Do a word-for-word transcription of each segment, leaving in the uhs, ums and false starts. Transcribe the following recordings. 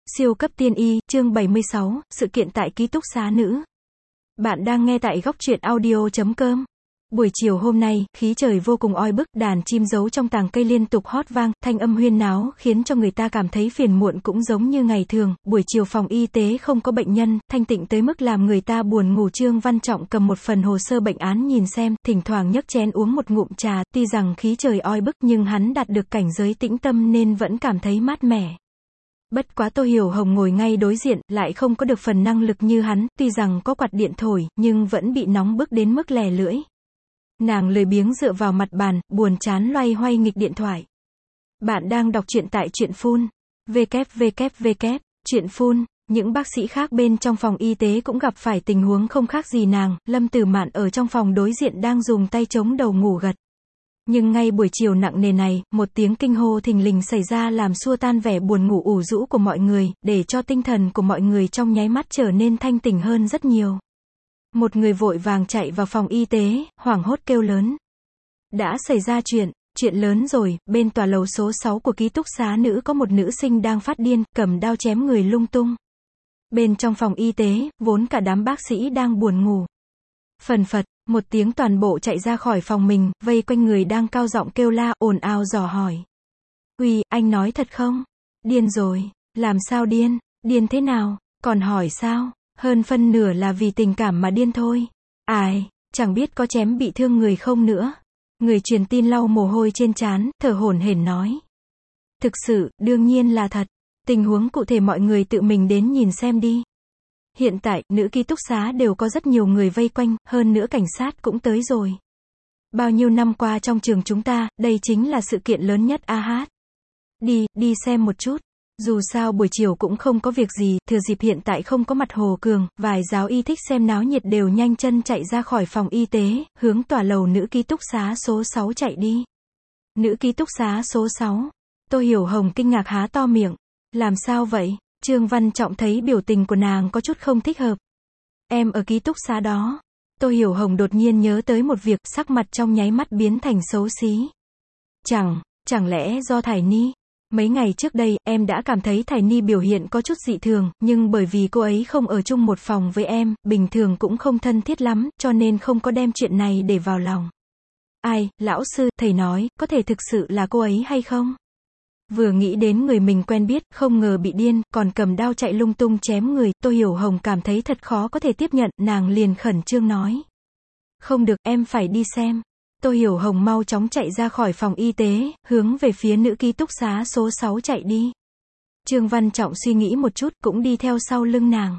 Siêu cấp tiên y, chương bảy mươi sáu, sự kiện tại ký túc xá nữ. Bạn đang nghe tại góc truyện audio chấm com. Buổi chiều hôm nay, khí trời vô cùng oi bức, đàn chim giấu trong tàng cây liên tục hót vang, thanh âm huyên náo, khiến cho người ta cảm thấy phiền muộn cũng giống như ngày thường. Buổi chiều phòng y tế không có bệnh nhân, thanh tịnh tới mức làm người ta buồn ngủ. Trương Văn Trọng cầm một phần hồ sơ bệnh án nhìn xem, thỉnh thoảng nhấc chén uống một ngụm trà, tuy rằng khí trời oi bức nhưng hắn đạt được cảnh giới tĩnh tâm nên vẫn cảm thấy mát mẻ. Bất quá Tô Hiểu Hồng ngồi ngay đối diện, lại không có được phần năng lực như hắn, tuy rằng có quạt điện thổi, nhưng vẫn bị nóng bức đến mức lè lưỡi. Nàng lười biếng dựa vào mặt bàn, buồn chán loay hoay nghịch điện thoại. Bạn đang đọc truyện tại truyện phun. www. Truyện phun. Những bác sĩ khác bên trong phòng y tế cũng gặp phải tình huống không khác gì nàng. Lâm Tử Mạn ở trong phòng đối diện đang dùng tay chống đầu ngủ gật. Nhưng ngay buổi chiều nặng nề này, một tiếng kinh hô thình lình xảy ra làm xua tan vẻ buồn ngủ ủ rũ của mọi người, để cho tinh thần của mọi người trong nháy mắt trở nên thanh tỉnh hơn rất nhiều. Một người vội vàng chạy vào phòng y tế, hoảng hốt kêu lớn. Đã xảy ra chuyện, chuyện lớn rồi, bên tòa lầu số sáu của ký túc xá nữ có một nữ sinh đang phát điên, cầm đao chém người lung tung. Bên trong phòng y tế, vốn cả đám bác sĩ đang buồn ngủ. Phần phật, một tiếng toàn bộ chạy ra khỏi phòng mình, vây quanh người đang cao giọng kêu la, ồn ào dò hỏi. Uy, anh nói thật không? Điên rồi, làm sao điên, điên thế nào, còn hỏi sao, hơn phân nửa là vì tình cảm mà điên thôi. Ai, chẳng biết có chém bị thương người không nữa. Người truyền tin lau mồ hôi trên trán, thở hổn hển nói. Thực sự, đương nhiên là thật, tình huống cụ thể mọi người tự mình đến nhìn xem đi. Hiện tại, nữ ký túc xá đều có rất nhiều người vây quanh, hơn nữa cảnh sát cũng tới rồi. Bao nhiêu năm qua trong trường chúng ta, đây chính là sự kiện lớn nhất a hát. Đi, đi xem một chút. Dù sao buổi chiều cũng không có việc gì, thừa dịp hiện tại không có mặt Hồ Cường, vài giáo y thích xem náo nhiệt đều nhanh chân chạy ra khỏi phòng y tế, hướng tòa lầu nữ ký túc xá số sáu chạy đi. Nữ ký túc xá số sáu. Tô Hiểu Hồng kinh ngạc há to miệng. Làm sao vậy? Trương Văn Trọng thấy biểu tình của nàng có chút không thích hợp. Em ở ký túc xá đó. Tô Hiểu Hồng đột nhiên nhớ tới một việc, sắc mặt trong nháy mắt biến thành xấu xí. Chẳng, chẳng lẽ do Thải Ni? Mấy ngày trước đây, em đã cảm thấy Thải Ni biểu hiện có chút dị thường, nhưng bởi vì cô ấy không ở chung một phòng với em, bình thường cũng không thân thiết lắm, cho nên không có đem chuyện này để vào lòng. Ai, lão sư, thầy nói, có thể thực sự là cô ấy hay không? Vừa nghĩ đến người mình quen biết, không ngờ bị điên, còn cầm đao chạy lung tung chém người, Tô Hiểu Hồng cảm thấy thật khó có thể tiếp nhận, nàng liền khẩn trương nói. Không được, em phải đi xem. Tô Hiểu Hồng mau chóng chạy ra khỏi phòng y tế, hướng về phía nữ ký túc xá số sáu chạy đi. Trương Văn Trọng suy nghĩ một chút, cũng đi theo sau lưng nàng.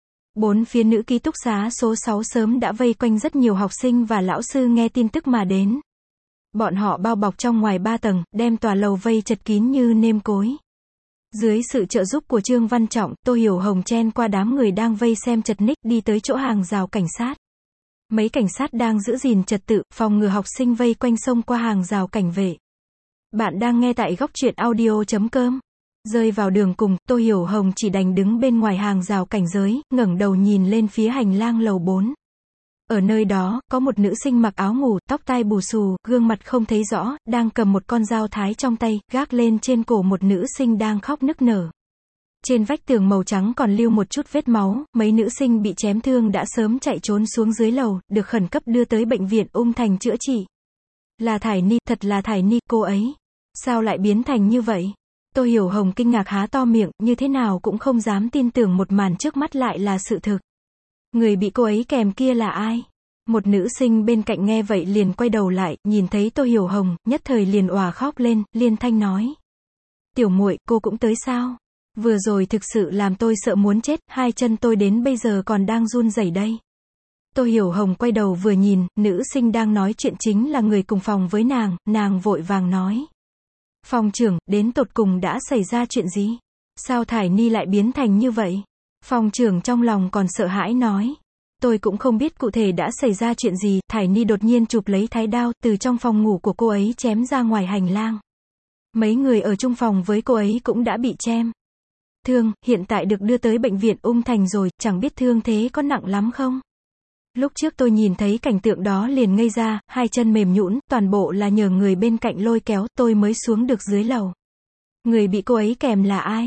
Bốn phía nữ ký túc xá số sáu sớm đã vây quanh rất nhiều học sinh và lão sư nghe tin tức mà đến. Bọn họ bao bọc trong ngoài ba tầng, đem tòa lầu vây chật kín như nêm cối. Dưới sự trợ giúp của Trương Văn Trọng, Tô Hiểu Hồng chen qua đám người đang vây xem chật ních, đi tới chỗ hàng rào cảnh sát. Mấy cảnh sát đang giữ gìn trật tự, phòng ngừa học sinh vây quanh xông qua hàng rào cảnh vệ. Bạn đang nghe tại góc truyện audio chấm com. Rơi vào đường cùng, Tô Hiểu Hồng chỉ đành đứng bên ngoài hàng rào cảnh giới, ngẩng đầu nhìn lên phía hành lang lầu bốn. Ở nơi đó, có một nữ sinh mặc áo ngủ, tóc tai bù xù, gương mặt không thấy rõ, đang cầm một con dao thái trong tay, gác lên trên cổ một nữ sinh đang khóc nức nở. Trên vách tường màu trắng còn lưu một chút vết máu, mấy nữ sinh bị chém thương đã sớm chạy trốn xuống dưới lầu, được khẩn cấp đưa tới bệnh viện Ung Thành chữa trị. Là Thải Ni, thật là Thải Ni, cô ấy. Sao lại biến thành như vậy? Tô Hiểu Hồng kinh ngạc há to miệng, như thế nào cũng không dám tin tưởng một màn trước mắt lại là sự thực. Người bị cô ấy kèm kia là ai? Một nữ sinh bên cạnh nghe vậy liền quay đầu lại, nhìn thấy Tô Hiểu Hồng, nhất thời liền òa khóc lên, liên thanh nói. Tiểu muội, cô cũng tới sao? Vừa rồi thực sự làm tôi sợ muốn chết, hai chân tôi đến bây giờ còn đang run rẩy đây. Tô Hiểu Hồng quay đầu vừa nhìn, nữ sinh đang nói chuyện chính là người cùng phòng với nàng, nàng vội vàng nói. Phòng trưởng, đến tột cùng đã xảy ra chuyện gì? Sao Thải Ni lại biến thành như vậy? Phòng trưởng trong lòng còn sợ hãi nói. Tôi cũng không biết cụ thể đã xảy ra chuyện gì, Thải Ni đột nhiên chụp lấy thái đao, từ trong phòng ngủ của cô ấy chém ra ngoài hành lang. Mấy người ở chung phòng với cô ấy cũng đã bị chém thương, hiện tại được đưa tới bệnh viện Ung Thành rồi, chẳng biết thương thế có nặng lắm không? Lúc trước tôi nhìn thấy cảnh tượng đó liền ngây ra, hai chân mềm nhũn, toàn bộ là nhờ người bên cạnh lôi kéo, tôi mới xuống được dưới lầu. Người bị cô ấy kèm là ai?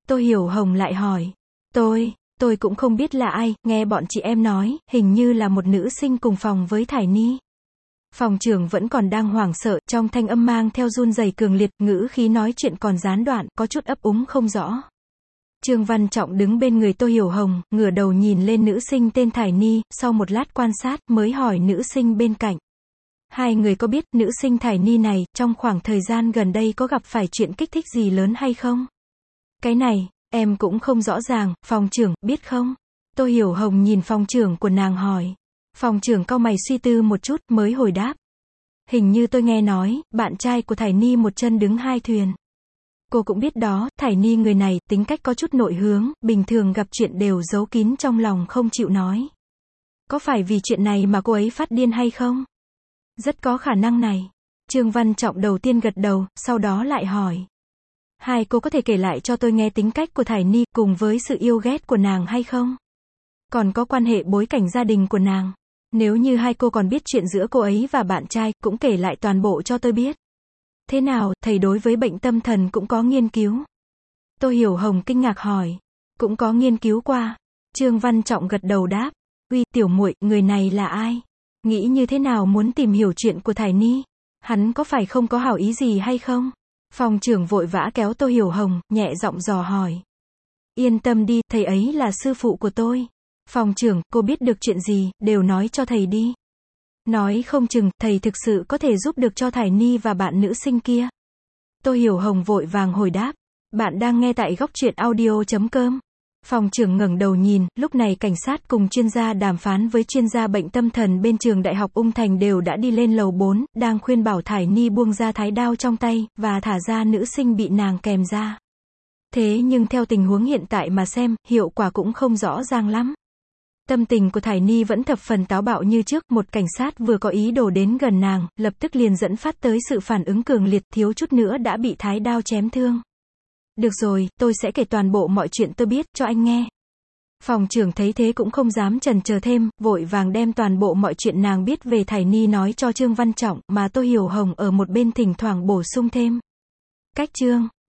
Tô Hiểu Hồng lại hỏi. Tôi, tôi cũng không biết là ai, nghe bọn chị em nói, hình như là một nữ sinh cùng phòng với Thải Ni. Phòng trưởng vẫn còn đang hoảng sợ, trong thanh âm mang theo run rẩy cường liệt, ngữ khí nói chuyện còn gián đoạn, có chút ấp úng không rõ. Trương Văn Trọng đứng bên người Tô Hiểu Hồng, ngửa đầu nhìn lên nữ sinh tên Thải Ni, sau một lát quan sát, mới hỏi nữ sinh bên cạnh. Hai người có biết nữ sinh Thải Ni này, trong khoảng thời gian gần đây có gặp phải chuyện kích thích gì lớn hay không? Cái này, em cũng không rõ ràng, phòng trưởng, biết không? Tô Hiểu Hồng nhìn phòng trưởng của nàng hỏi. Phòng trưởng cau mày suy tư một chút, mới hồi đáp. Hình như tôi nghe nói, bạn trai của Thải Ni một chân đứng hai thuyền. Cô cũng biết đó, Thải Ni người này, tính cách có chút nội hướng, bình thường gặp chuyện đều giấu kín trong lòng không chịu nói. Có phải vì chuyện này mà cô ấy phát điên hay không? Rất có khả năng này. Trương Văn Trọng đầu tiên gật đầu, sau đó lại hỏi. Hai cô có thể kể lại cho tôi nghe tính cách của Thải Ni, cùng với sự yêu ghét của nàng hay không? Còn có quan hệ bối cảnh gia đình của nàng. Nếu như hai cô còn biết chuyện giữa cô ấy và bạn trai, cũng kể lại toàn bộ cho tôi biết. Thế nào, thầy đối với bệnh tâm thần cũng có nghiên cứu? Tô Hiểu Hồng kinh ngạc hỏi. Cũng có nghiên cứu qua. Trương Văn Trọng gật đầu đáp. Uy, tiểu muội, người này là ai? Nghĩ như thế nào muốn tìm hiểu chuyện của Thải Ni? Hắn có phải không có hảo ý gì hay không? Phòng trưởng vội vã kéo Tô Hiểu Hồng, nhẹ giọng dò hỏi. Yên tâm đi, thầy ấy là sư phụ của tôi. Phòng trưởng, cô biết được chuyện gì, đều nói cho thầy đi. Nói không chừng, thầy thực sự có thể giúp được cho Thải Ni và bạn nữ sinh kia. Tô Hiểu Hồng vội vàng hồi đáp. Bạn đang nghe tại góc truyện audio chấm com. Phòng trưởng ngẩng đầu nhìn, lúc này cảnh sát cùng chuyên gia đàm phán với chuyên gia bệnh tâm thần bên trường Đại học Ung Thành đều đã đi lên lầu bốn, đang khuyên bảo Thải Ni buông ra thái đao trong tay, và thả ra nữ sinh bị nàng kèm ra. Thế nhưng theo tình huống hiện tại mà xem, hiệu quả cũng không rõ ràng lắm. Tâm tình của Thải Ni vẫn thập phần táo bạo như trước, một cảnh sát vừa có ý đồ đến gần nàng, lập tức liền dẫn phát tới sự phản ứng cường liệt, thiếu chút nữa đã bị thái đao chém thương. Được rồi, tôi sẽ kể toàn bộ mọi chuyện tôi biết cho anh nghe. Phòng trưởng thấy thế cũng không dám chần chờ thêm, vội vàng đem toàn bộ mọi chuyện nàng biết về Thải Ni nói cho Trương Văn Trọng, mà Tô Hiểu Hồng ở một bên thỉnh thoảng bổ sung thêm. Cách chương